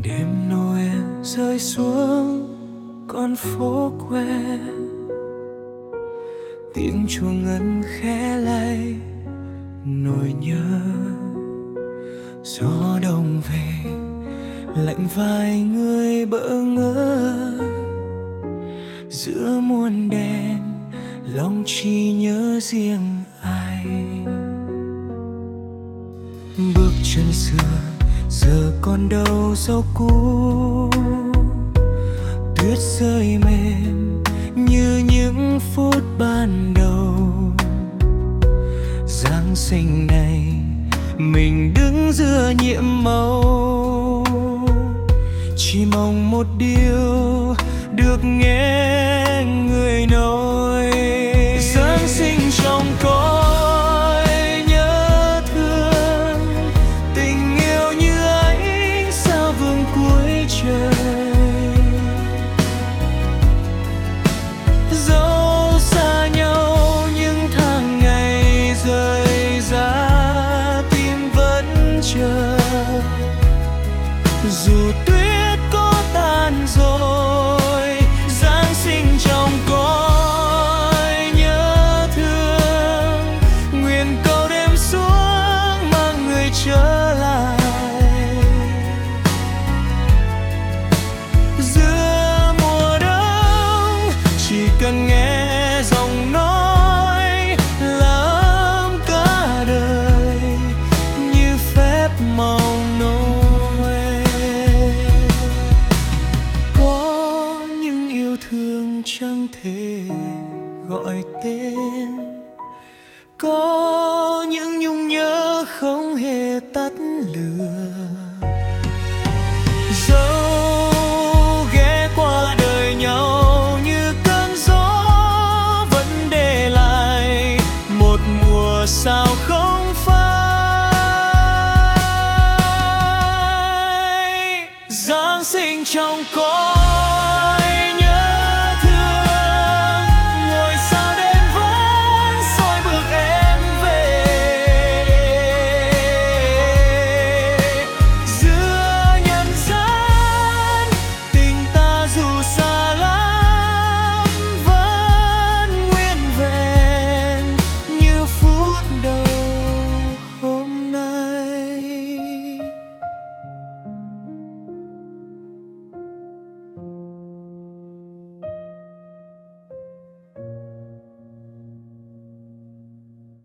Đêm Noel rơi xuống con phố quê, tiếng chuông ngân khẽ lay nỗi nhớ. Gió đông về lạnh vài người bỡ ngỡ, giữa muôn đèn lòng chỉ nhớ riêng ai. Bước chân xưa giờ còn đâu dấu cũ, tuyết rơi mềm như những phút ban đầu. Giáng sinh này mình đứng giữa nhiệm màu, chỉ mong một điều được nghe người nói. Giáng sinh trong cõi nhớ thương, tình yêu như ánh sao vương cuối trời. Dẫu xa nhau những tháng ngày rời ra, tim vẫn chờ. Dù tuyết có tan rồi, Giáng sinh trong cõi nhớ thương. Nguyện cầu đêm xuống mang người trở lại. Giữa mùa đông chỉ cần nghe giọng nói là ấm cả đời như phép màu Noel. Có những yêu thương chẳng thể gọi tên, có những nhung nhớ không hề tắt lửa. Dẫu ghé qua đời nhau như cơn gió, vẫn để lại một mùa sao không phai. Giáng sinh trong con